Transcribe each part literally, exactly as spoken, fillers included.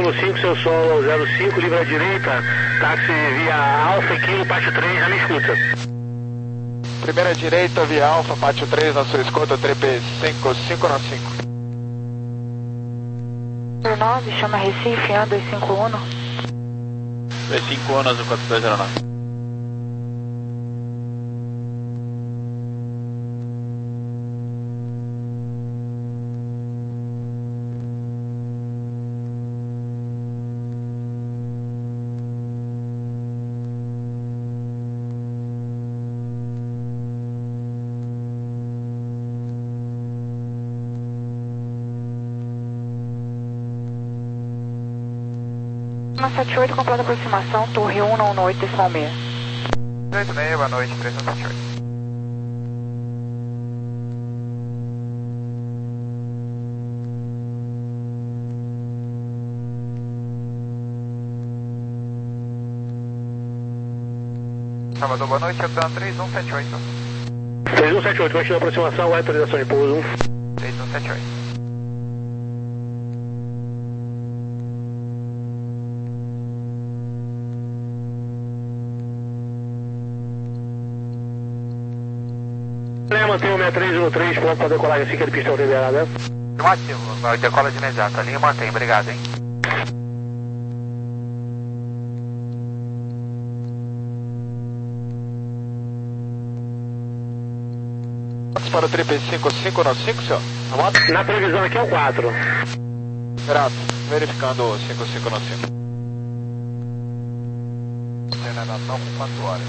no cinco, seu solo zero cinco, livre à direita, táxi via Alfa, Kilo, Pátio três, já me escuta. Primeira direita, via Alfa, Pátio três, na sua escuta, três cinco cinco nove cinco. nove, chama Recife, A dois cinco um. dois cinco um, azul quatro dois zero nove. sete oito, completa aproximação, Torre um, não oito, decimal seis. oito seis, boa noite, três um sete oito. Salvador, boa noite, Aptan três um sete oito. três um sete oito, continua a aproximação, vai autorização de pouso. três um sete oito. Mantém o seis três um três, pronto para decolagem assim que ele pistão liberada. Afirmativo, vai decola de imediato, a linha mantém, obrigado, hein. Para o triple cinco cinco nove cinco, senhor? Na previsão aqui é o quatro. Grato, verificando o cinco cinco nove cinco. Natal com quatro horas.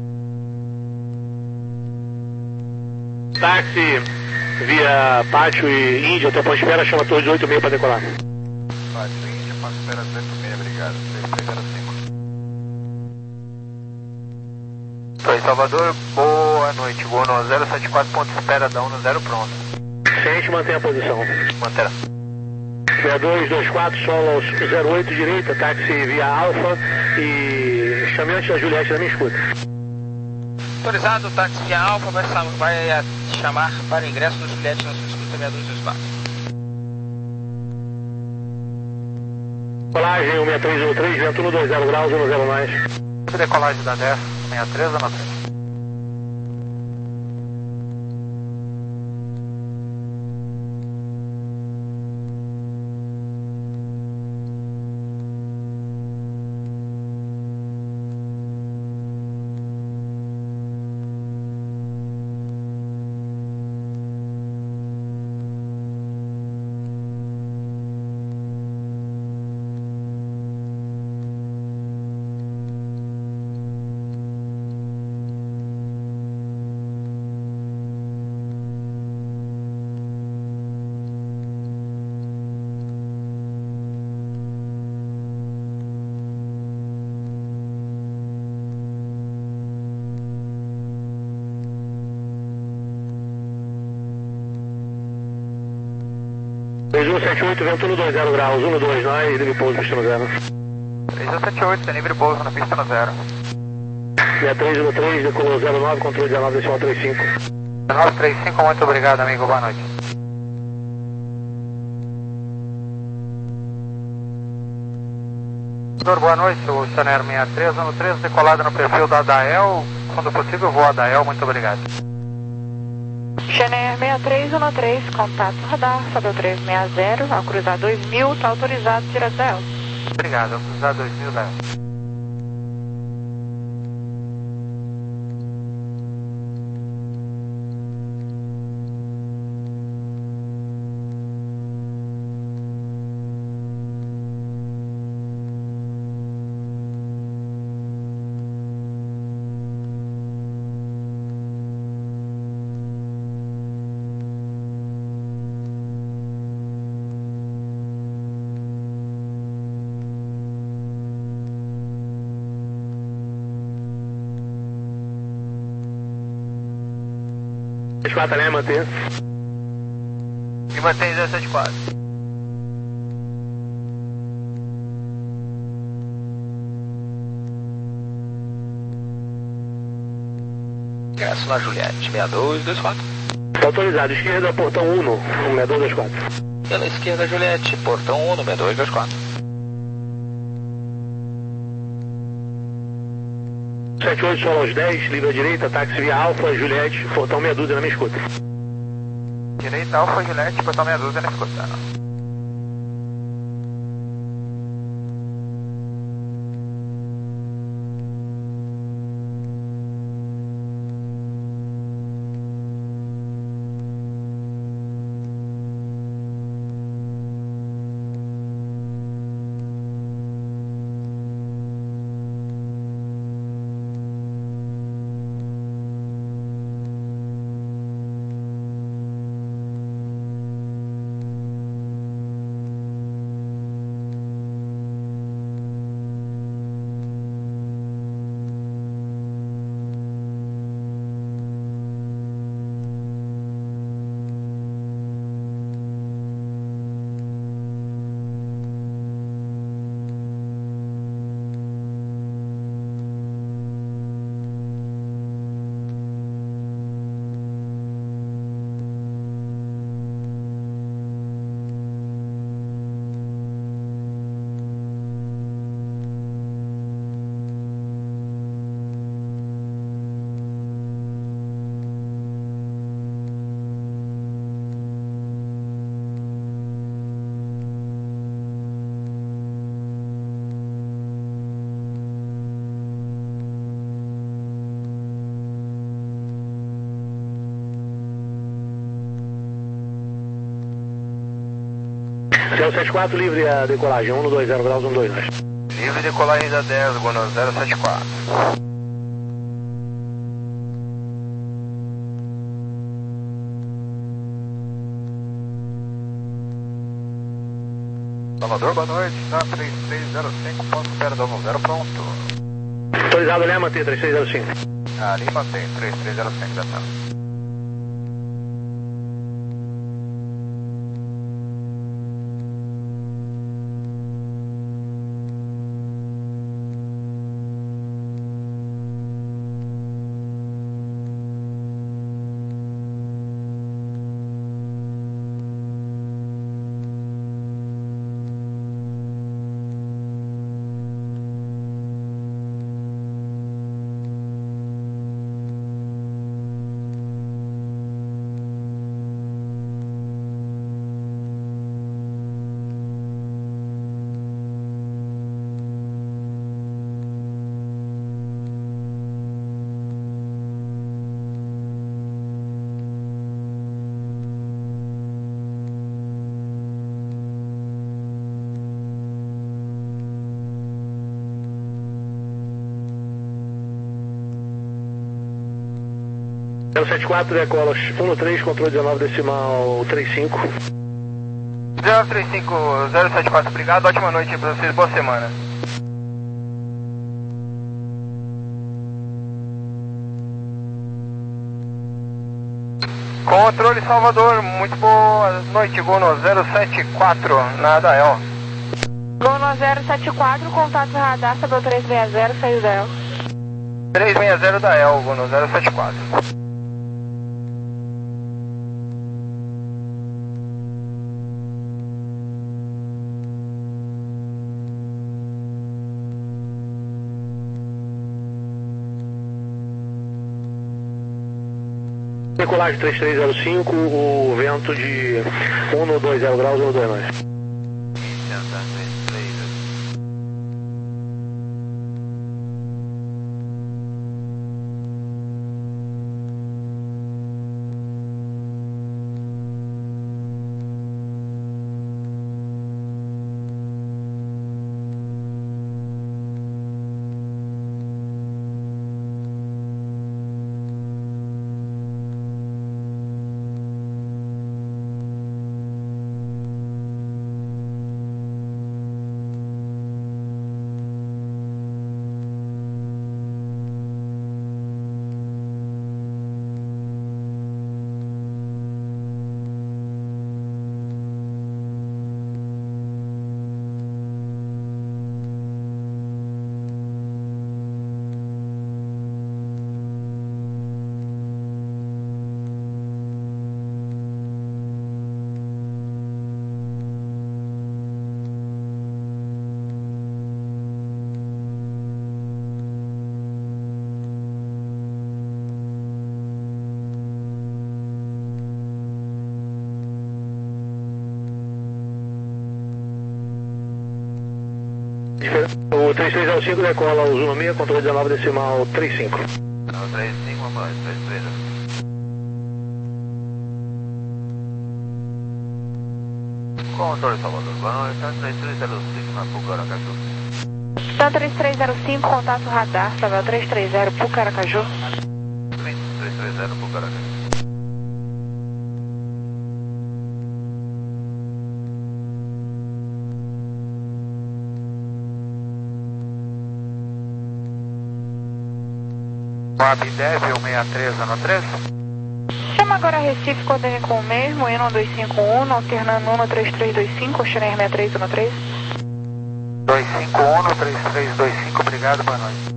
Táxi via Pátio e Índia, tempo de espera, chama Torre de oito seis para decolar. Pátio Índia, Pátio espera oito seis, obrigado, três três zero cinco. Oi, Salvador, boa noite, voo no zero sete quatro, ponto de espera da um no zero pronto. Ciente, mantém a posição. Manterá. seis dois dois quatro, solo zero oito, direita, táxi via Alfa e chame antes da Juliette da minha escuta. Autorizado, o táxi via Alfa vai, vai chamar para ingresso do Juliette na sua escuta meia dúzia de espaço. Decolagem um seis três um três, vento no dois zero graus, um zero mais. Decolagem da dez, seis três um três. três um sete oito, vento no dois zero graus, um dois nós, livre pouso, pista no zero. três um sete oito, tem livre pouso na pista no zero. seis três um três, decolou zero nove, controle dezenove, decimal trinta e cinco. dezenove trinta e cinco, muito obrigado, amigo, boa noite. Boa noite, o Chanair seis três um três, decolado no perfil da Adael, quando possível vou a Adael, muito obrigado. Chanair seis três um três, contato radar, Fabio três seis zero, ao cruzar dois mil, está autorizado direto da El. Obrigado, ao cruzar dois mil da El. sete quatro, né, manter. E mantém zero sete quatro. Ingresso na Juliette, seis dois dois quatro. Autorizado, esquerda, portão um, seis dois dois quatro. Pela esquerda, Juliette, portão um, seis dois dois quatro. sete oito solo aos dez, livre à direita, táxi via Alfa, Juliette, portão meia dúzia na minha escuta. Direita, Alfa, Juliette, portão meia dúzia na escuta. zero sete quatro, livre a decolagem, um dois zero graus, um dois nove. Livre decolagem da dez, Gono zero sete quatro. Salvador, boa noite, tá três três zero cinco ponto zero zero pronto. Autorizado Lema T três três zero cinco. Ah, Lima tem três três zero cinco, da tarde. zero sete quatro, decola um três, controle dezenove decimal trinta e cinco. zero três cinco zero sete quatro, obrigado, ótima noite pra vocês, boa semana. Controle Salvador, muito boa noite, Gono zero sete quatro, na Adael. Gono zero sete quatro, contato radar, Sabel três seis zero, saiu da E L. três seis zero da E L, Gono zero sete quatro. Decolagem três três zero cinco, o vento de um dois zero graus, um dois nove. O três três zero cinco decola o Zuma seis, controle dezenove decimal trinta e cinco. Não, três cinco, vamos lá, três três. Controle Salvador, boa noite, três três zero cinco na Pucaracaju. Então três três zero cinco, contato radar, Salvador três três zero, Pucaracaju. três três zero Pucaracaju. O A B Dev, o seis três ano três. Chama agora Recife, coordene com o mesmo, Eno dois cinco um, alternando um no três três dois cinco, Chiner seis três um três. dois cinco um, três três dois cinco, obrigado, boa noite.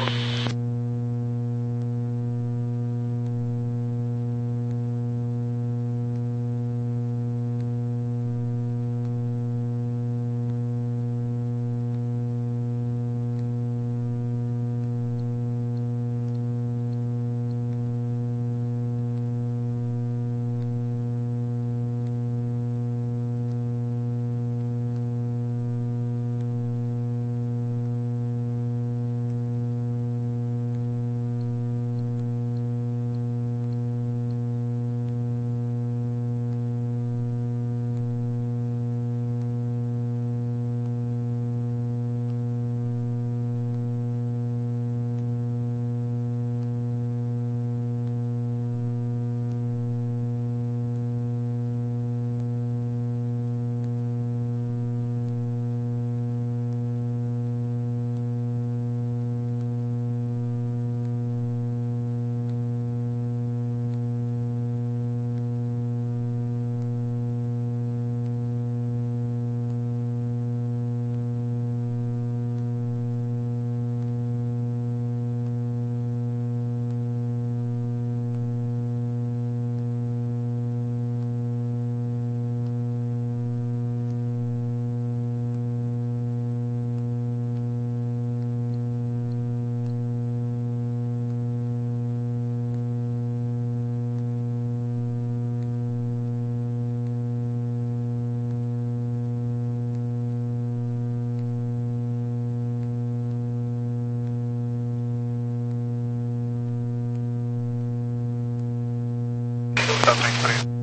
Tá bem, frente.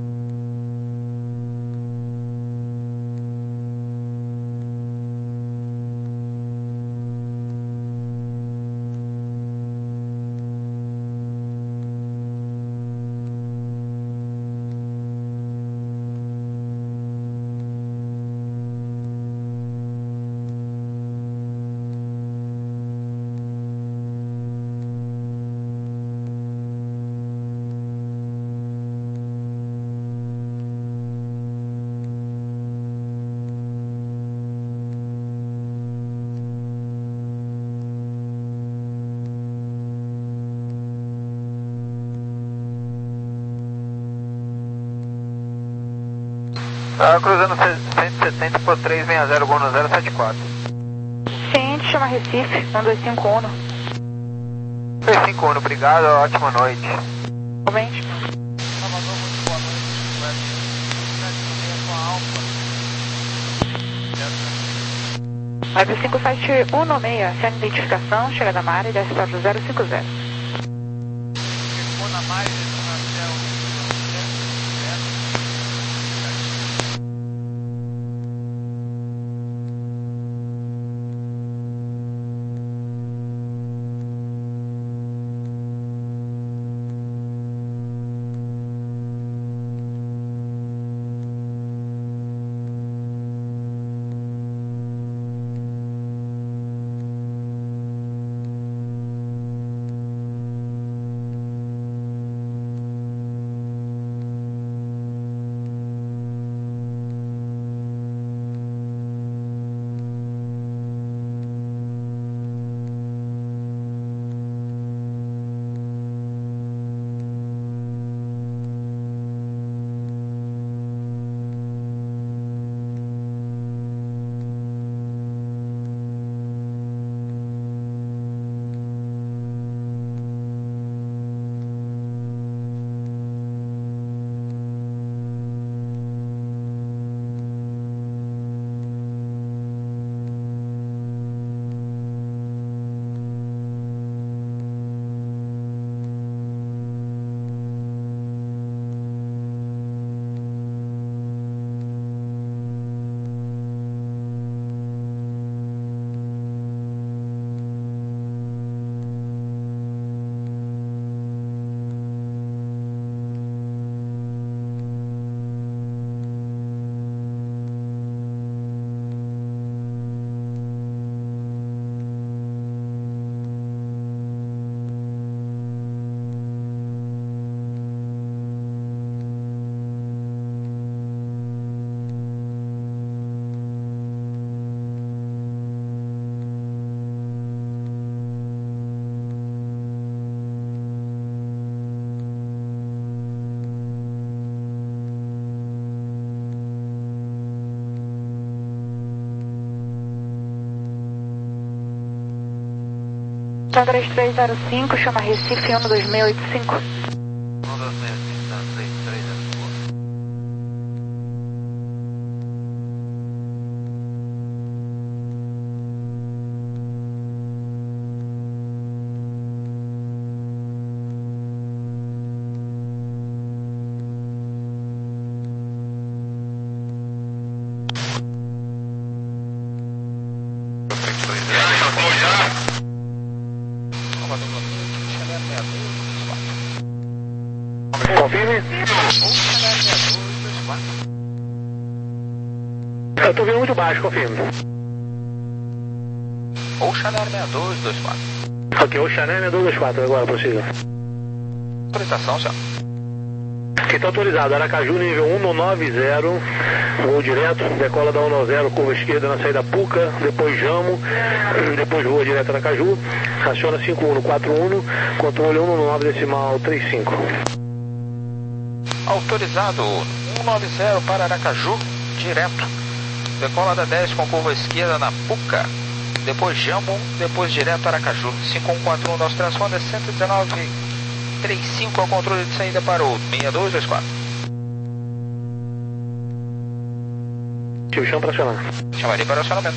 Tá cruzando cento e setenta por três seis zero, Bono zero sete quatro. Ciente, chama Recife, um dois cinco um. dois cinco um, obrigado, ótima noite. Igualmente. Salvador, muito boa noite. Web cinco sete um seis, sem identificação, chega da Mari e desce para o zero cinco zero. Ficou na Mari, São três três zero cinco, chama Recife um dois seis oito cinco. um dois seis oito cinco, três três zero cinco. Confirme. Eu tô vendo muito baixo, confirme. Ocean Air sessenta e dois vinte e quatro. Ok, Ocean Air sessenta e dois vinte e quatro, agora possível. Autorização, senhor. Aqui tá autorizado, Aracaju nível um no nove zero, voo direto, decola da um no zero, curva esquerda na saída Puca, depois Jamo, depois voa direto Aracaju, aciona cinco um quatro um, controle um no nove decimal trinta e cinco. Autorizado um nove zero para Aracaju, direto. Decola da dez com curva esquerda na Puca, depois Jamo, depois direto Aracaju. cinco um quatro um, nosso transponder cento e dezenove, trinta e cinco ao controle de saída para o sessenta e dois vinte e quatro. Tio chão para acionar. Chamaria para o acionamento.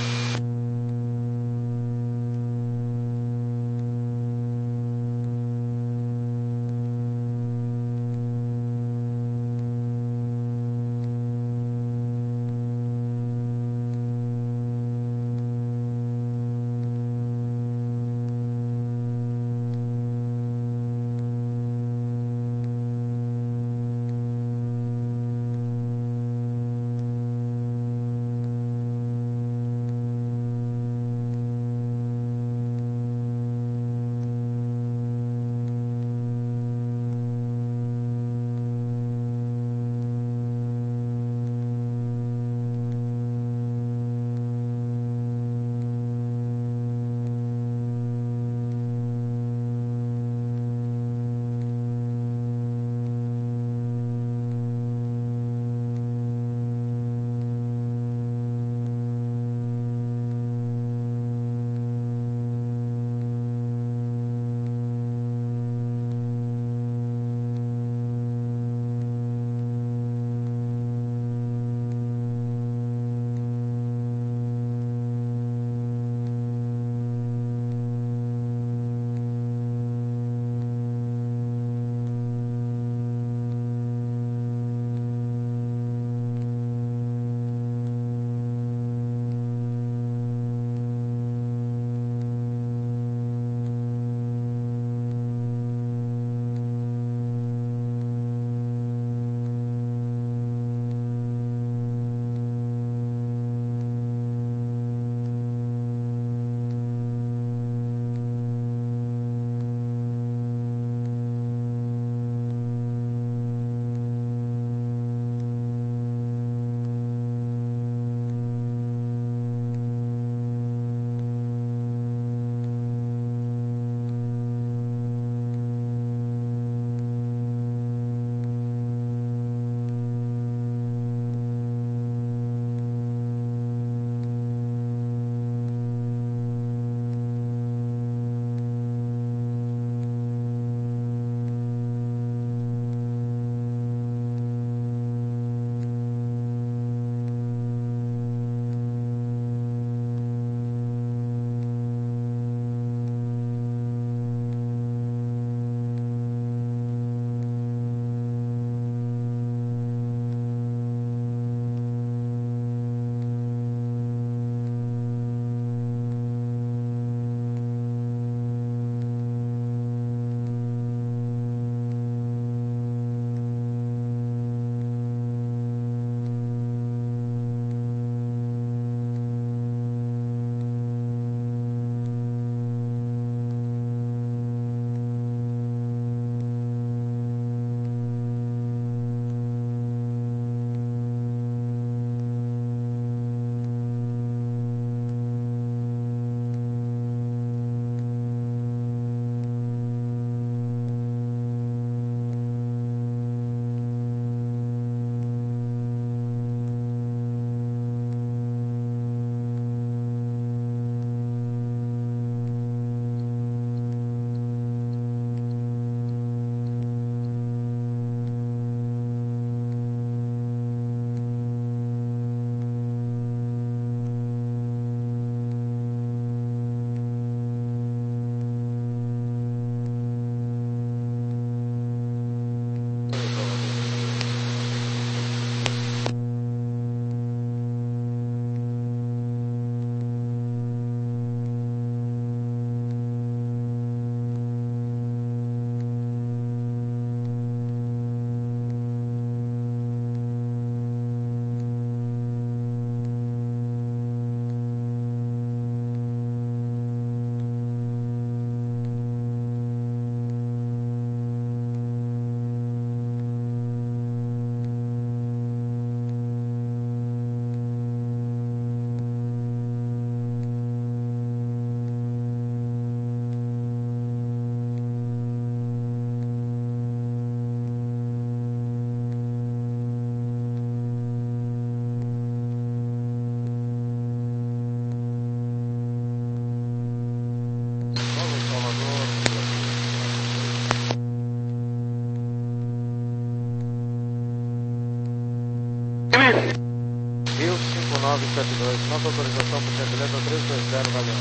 sete dois, nossa autorização por gentileza três dois zero, Galeão.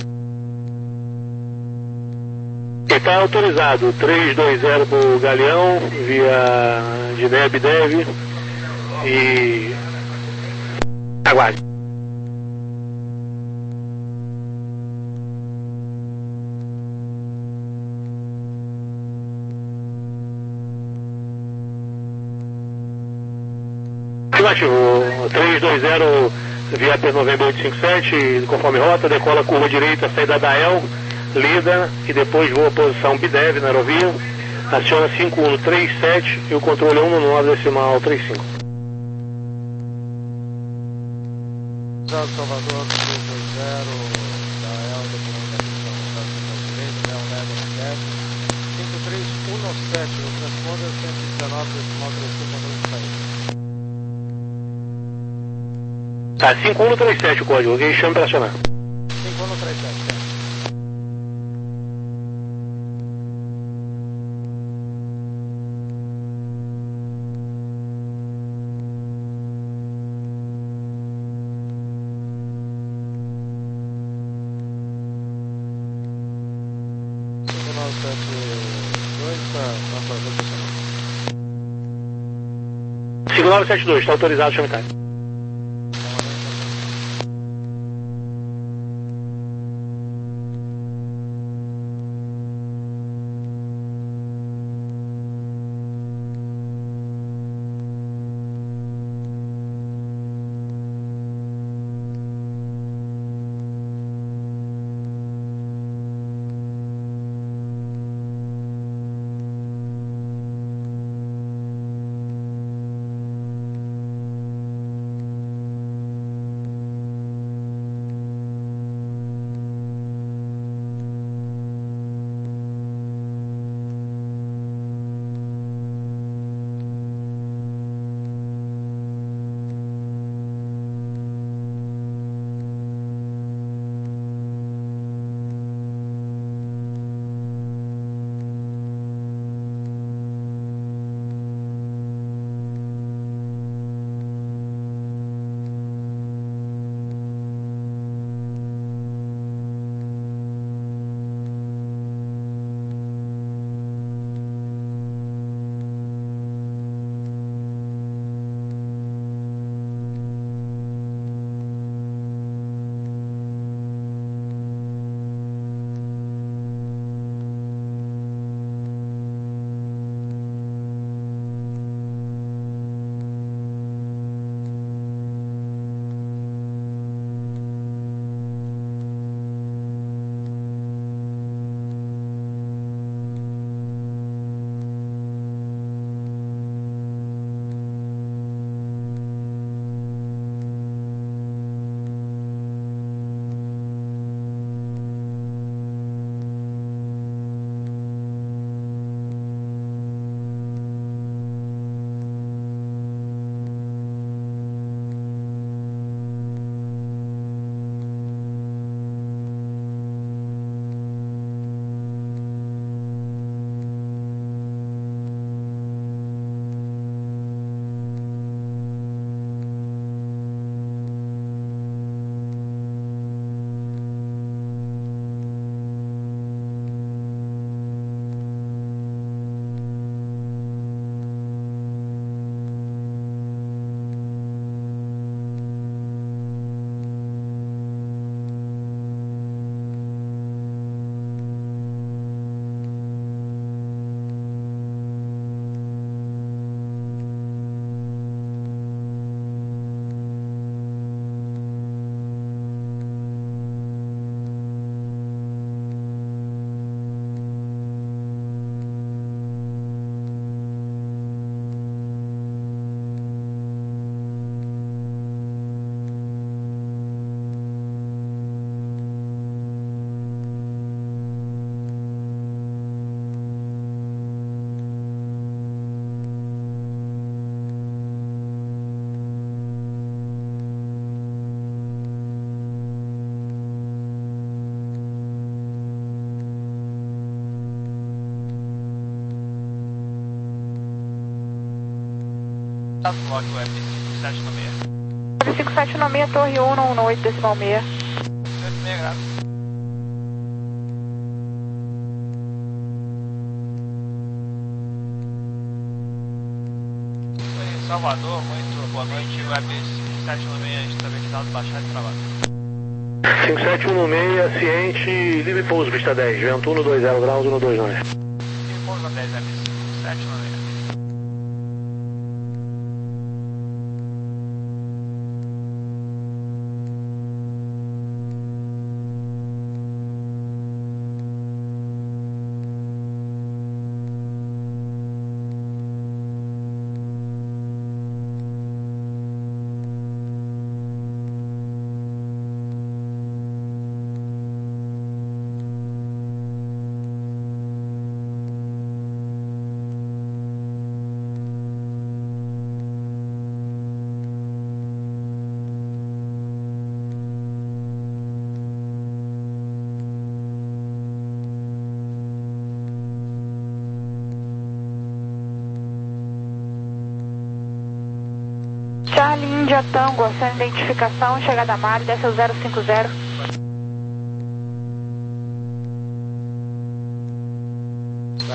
Está autorizado três dois zero para o Galeão, via de Deb Dev e aguarde. Ativo, três dois zero via P Novembro oito cinco sete, conforme rota, decola curva direita, saída da El, lida e depois voa posição B D E V na aerovia, aciona cinco um três sete e o controle é um nove decimal trinta e cinco. Salvador três dois zero, da El, decolando da posição da direita, Mel Leva no teste, cinco três um sete, o transponder cento e dezenove decimal trinta e cinco, controle de saída. Tá, cinco um três sete o código, alguém chama para acionar. cinco um três sete, certo. cinco nove sete dois, está autorizado. cinco nove sete dois, está autorizado, chama time. Contato F cinco sete no meio. Nove cinco sete no meia, torre um, um no oito decimal meia. oito meia graus. Oi, Salvador, muito boa noite. Web sete no meia, estabilizado, baixar e trabalho. cinco sete um no meia, ciente, livre pouso, pista dez, vento um no dois zero graus, um no dois nove. Livre pouso dez, Web sete no meia. Charlie India Tango, sem identificação, chegada a mar, desce o zero cinco zero.